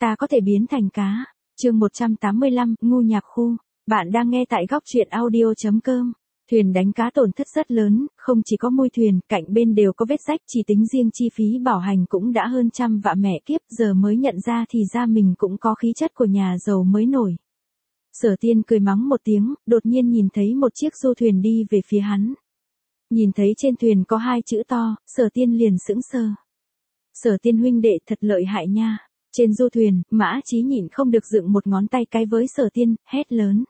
ta có thể biến thành cá. Chương 185, ngu nhạc khu. Bạn đang nghe tại góc truyện audio.com. Thuyền đánh cá tổn thất rất lớn, không chỉ có mui thuyền, cạnh bên đều có vết rách, chỉ tính riêng chi phí bảo hành cũng đã hơn trăm vạn mẹ kiếp, giờ mới nhận ra thì ra mình cũng có khí chất của nhà giàu mới nổi. Sở Tiên cười mắng một tiếng, đột nhiên nhìn thấy một chiếc du thuyền đi về phía hắn. Nhìn thấy trên thuyền có hai chữ to, Sở Tiên liền sững sờ. Sở Tiên huynh đệ thật lợi hại nha. Trên du thuyền, Mã Chí nhịn không được dựng một ngón tay cái với Sở Tiên, hét lớn.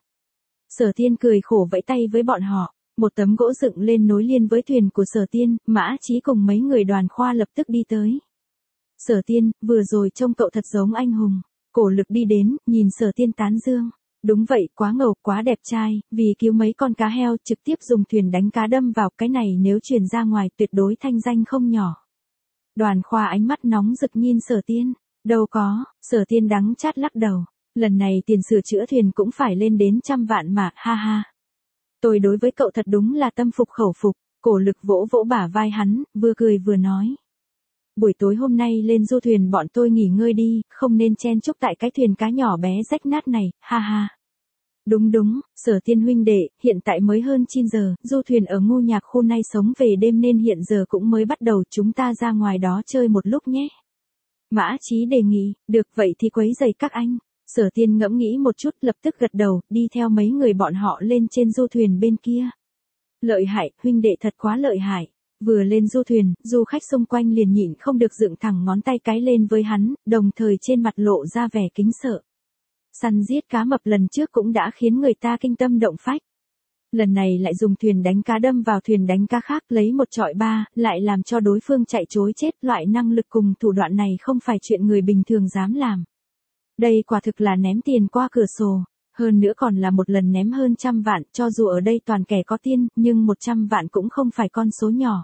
Sở Tiên cười khổ vẫy tay với bọn họ, một tấm gỗ dựng lên nối liền với thuyền của Sở Tiên, Mã Chí cùng mấy người đoàn khoa lập tức đi tới. Sở Tiên, vừa rồi trông cậu thật giống anh hùng. Cổ Lực đi đến, nhìn Sở Tiên tán dương. Đúng vậy, quá ngầu, quá đẹp trai, vì cứu mấy con cá heo trực tiếp dùng thuyền đánh cá đâm vào, cái này nếu truyền ra ngoài tuyệt đối thanh danh không nhỏ. Đoàn khoa ánh mắt nóng rực nhìn Sở Tiên. Đâu có, Sở Tiên đắng chát lắc đầu. Lần này tiền sửa chữa thuyền cũng phải lên đến trăm vạn mà, ha ha. Tôi đối với cậu thật đúng là tâm phục khẩu phục. Cổ Lực vỗ vỗ bả vai hắn, vừa cười vừa nói. Buổi tối hôm nay lên du thuyền bọn tôi nghỉ ngơi đi, không nên chen chúc tại cái thuyền cá nhỏ bé rách nát này, ha ha. Đúng, Sở Tiên huynh đệ, hiện tại mới hơn 9 giờ, du thuyền ở ngu nhạc khu nay sống về đêm nên hiện giờ cũng mới bắt đầu, chúng ta ra ngoài đó chơi một lúc nhé. Mã Chí đề nghị, được vậy thì quấy rầy các anh. Sở Tiên ngẫm nghĩ một chút lập tức gật đầu, đi theo mấy người bọn họ lên trên du thuyền bên kia. Lợi hại, huynh đệ thật quá lợi hại. Vừa lên du thuyền, du khách xung quanh liền nhịn không được dựng thẳng ngón tay cái lên với hắn, đồng thời trên mặt lộ ra vẻ kính sợ. Săn giết cá mập lần trước cũng đã khiến người ta kinh tâm động phách. Lần này lại dùng thuyền đánh cá đâm vào thuyền đánh cá khác lấy một chọi ba, lại làm cho đối phương chạy trối chết, loại năng lực cùng thủ đoạn này không phải chuyện người bình thường dám làm. Đây quả thực là ném tiền qua cửa sổ, hơn nữa còn là một lần ném hơn trăm vạn, cho dù ở đây toàn kẻ có tiền, nhưng 100 vạn cũng không phải con số nhỏ.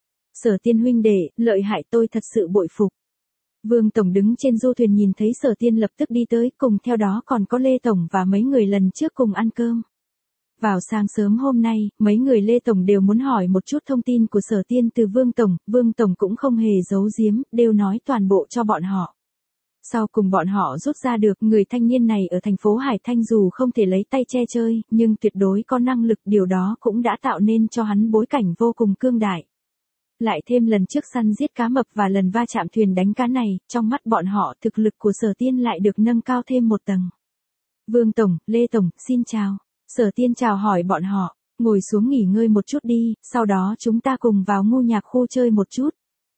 Sở Tiên huynh đệ, lợi hại, tôi thật sự bội phục. Vương Tổng đứng trên du thuyền nhìn thấy Sở Tiên lập tức đi tới, cùng theo đó còn có Lê Tổng và mấy người lần trước cùng ăn cơm. Vào sáng sớm hôm nay, mấy người Lê Tổng đều muốn hỏi một chút thông tin của Sở Tiên từ Vương Tổng cũng không hề giấu giếm, đều nói toàn bộ cho bọn họ. Sau cùng bọn họ rút ra được người thanh niên này ở thành phố Hải Thanh dù không thể lấy tay che chơi, nhưng tuyệt đối có năng lực, điều đó cũng đã tạo nên cho hắn bối cảnh vô cùng cương đại. Lại thêm lần trước săn giết cá mập và lần va chạm thuyền đánh cá này, trong mắt bọn họ thực lực của Sở Tiên lại được nâng cao thêm một tầng. Vương Tổng, Lê Tổng, xin chào. Sở Tiên chào hỏi bọn họ, ngồi xuống nghỉ ngơi một chút đi, sau đó chúng ta cùng vào ngu nhạc khu chơi một chút.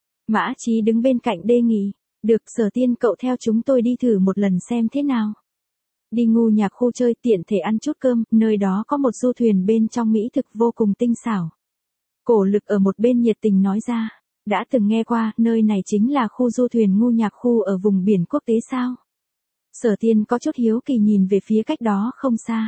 Mã Chí đứng bên cạnh đề nghị, được Sở Tiên cậu theo chúng tôi đi thử một lần xem thế nào. Đi ngu nhạc khu chơi tiện thể ăn chút cơm, nơi đó có một du thuyền bên trong mỹ thực vô cùng tinh xảo. Cổ Lực ở một bên nhiệt tình nói ra, đã từng nghe qua, nơi này chính là khu du thuyền ngu nhạc khu ở vùng biển quốc tế sao? Sở Tiên có chút hiếu kỳ nhìn về phía cách đó không xa.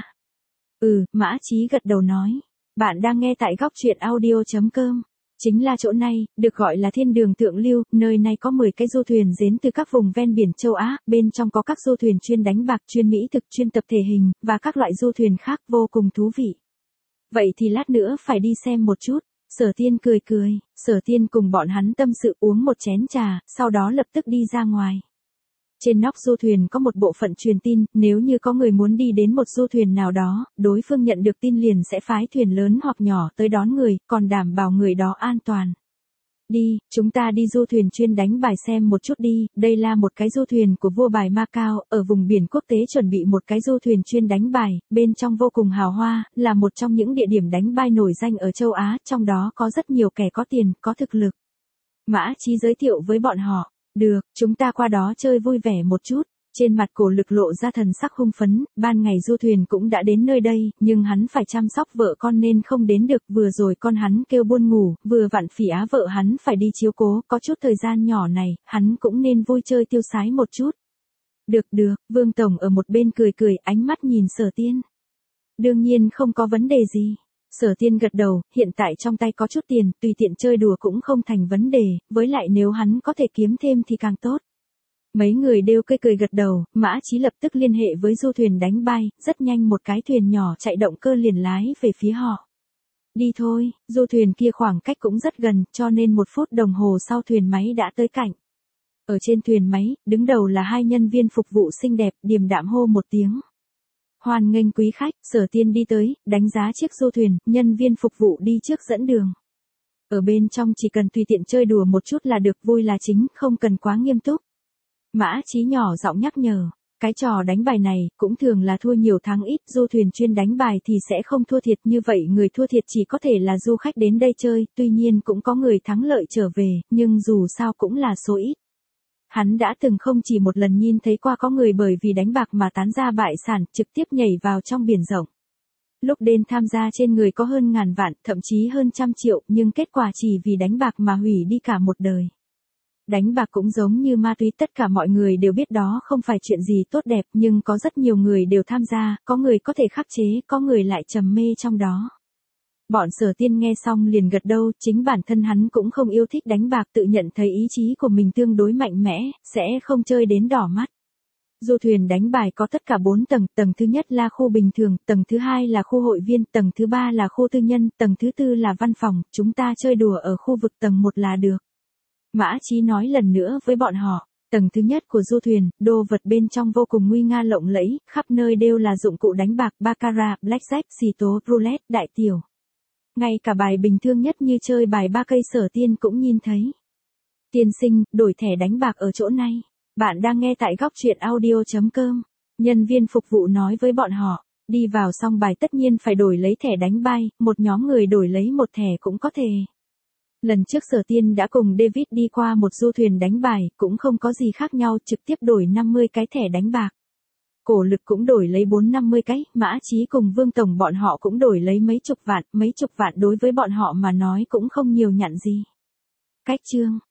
Mã Chí gật đầu nói, bạn đang nghe tại góc truyện audio.com. Chính là chỗ này, được gọi là thiên đường thượng lưu, nơi này có 10 cái du thuyền đến từ các vùng ven biển châu Á, bên trong có các du thuyền chuyên đánh bạc, chuyên mỹ thực, chuyên tập thể hình, và các loại du thuyền khác vô cùng thú vị. Vậy thì lát nữa phải đi xem một chút. Sở Tiên cười, Sở Tiên cùng bọn hắn tâm sự uống một chén trà, sau đó lập tức đi ra ngoài. Trên nóc du thuyền có một bộ phận truyền tin, nếu như có người muốn đi đến một du thuyền nào đó, đối phương nhận được tin liền sẽ phái thuyền lớn hoặc nhỏ tới đón người, còn đảm bảo người đó an toàn. Đi, chúng ta đi du thuyền chuyên đánh bài xem một chút đi, đây là một cái du thuyền của vua bài Macau, ở vùng biển quốc tế chuẩn bị một cái du thuyền chuyên đánh bài, bên trong vô cùng hào hoa, là một trong những địa điểm đánh bài nổi danh ở châu Á, trong đó có rất nhiều kẻ có tiền, có thực lực. Mã Chí giới thiệu với bọn họ. Được, chúng ta qua đó chơi vui vẻ một chút. Trên mặt Cổ Lực lộ ra thần sắc hưng phấn, ban ngày du thuyền cũng đã đến nơi đây, nhưng hắn phải chăm sóc vợ con nên không đến được, vừa rồi con hắn kêu buồn ngủ, vừa vặn Phỉ Á vợ hắn phải đi chiếu cố, có chút thời gian nhỏ này, hắn cũng nên vui chơi tiêu sái một chút. Được, Vương Tổng ở một bên cười, ánh mắt nhìn Sở Tiên. Đương nhiên không có vấn đề gì. Sở Tiên gật đầu, hiện tại trong tay có chút tiền, tùy tiện chơi đùa cũng không thành vấn đề, với lại nếu hắn có thể kiếm thêm thì càng tốt. Mấy người đều cười gật đầu, Mã Chí lập tức liên hệ với du thuyền đánh bài, rất nhanh một cái thuyền nhỏ chạy động cơ liền lái về phía họ. Đi thôi, du thuyền kia khoảng cách cũng rất gần, cho nên 1 phút đồng hồ sau thuyền máy đã tới cạnh. Ở trên thuyền máy, đứng đầu là hai nhân viên phục vụ xinh đẹp, điềm đạm hô một tiếng. Hoan nghênh quý khách, Sở Tiên đi tới, đánh giá chiếc du thuyền, nhân viên phục vụ đi trước dẫn đường. Ở bên trong chỉ cần tùy tiện chơi đùa một chút là được, vui là chính, không cần quá nghiêm túc. Mã Chí nhỏ giọng nhắc nhở, cái trò đánh bài này cũng thường là thua nhiều thắng ít, du thuyền chuyên đánh bài thì sẽ không thua thiệt, như vậy người thua thiệt chỉ có thể là du khách đến đây chơi, tuy nhiên cũng có người thắng lợi trở về, nhưng dù sao cũng là số ít. Hắn đã từng không chỉ một lần nhìn thấy qua có người bởi vì đánh bạc mà tán gia bại sản, trực tiếp nhảy vào trong biển rộng. Lúc đến tham gia trên người có hơn ngàn vạn, thậm chí hơn trăm triệu, nhưng kết quả chỉ vì đánh bạc mà hủy đi cả một đời. Đánh bạc cũng giống như ma túy, tất cả mọi người đều biết đó không phải chuyện gì tốt đẹp, nhưng có rất nhiều người đều tham gia, có người có thể khắc chế, có người lại trầm mê trong đó. Bọn Sở Tiên nghe xong liền gật đầu, chính bản thân hắn cũng không yêu thích đánh bạc, tự nhận thấy ý chí của mình tương đối mạnh mẽ, sẽ không chơi đến đỏ mắt. Du thuyền đánh bài có tất cả 4 tầng, tầng thứ nhất là khu bình thường, tầng thứ hai là khu hội viên, tầng thứ ba là khu tư nhân, tầng thứ tư là văn phòng, chúng ta chơi đùa ở khu vực tầng 1 là được. Mã Chí nói lần nữa với bọn họ, tầng thứ nhất của du thuyền, đồ vật bên trong vô cùng nguy nga lộng lẫy, khắp nơi đều là dụng cụ đánh bạc, baccarat, blackjack, xì tố, roulette, đại tiểu. Ngay cả bài bình thường nhất như chơi bài ba cây Sở Tiên cũng nhìn thấy. Tiên sinh, đổi thẻ đánh bạc ở chỗ này. Bạn đang nghe tại góc truyện audio.com. Nhân viên phục vụ nói với bọn họ, đi vào xong bài tất nhiên phải đổi lấy thẻ đánh bài, một nhóm người đổi lấy một thẻ cũng có thể. Lần trước Sở Tiên đã cùng David đi qua một du thuyền đánh bài, cũng không có gì khác nhau, trực tiếp đổi 50 cái thẻ đánh bạc. Cổ Lực cũng đổi lấy 450 cái, Mã Chí cùng Vương Tổng bọn họ cũng đổi lấy mấy chục vạn đối với bọn họ mà nói cũng không nhiều nhặn gì. Cách chương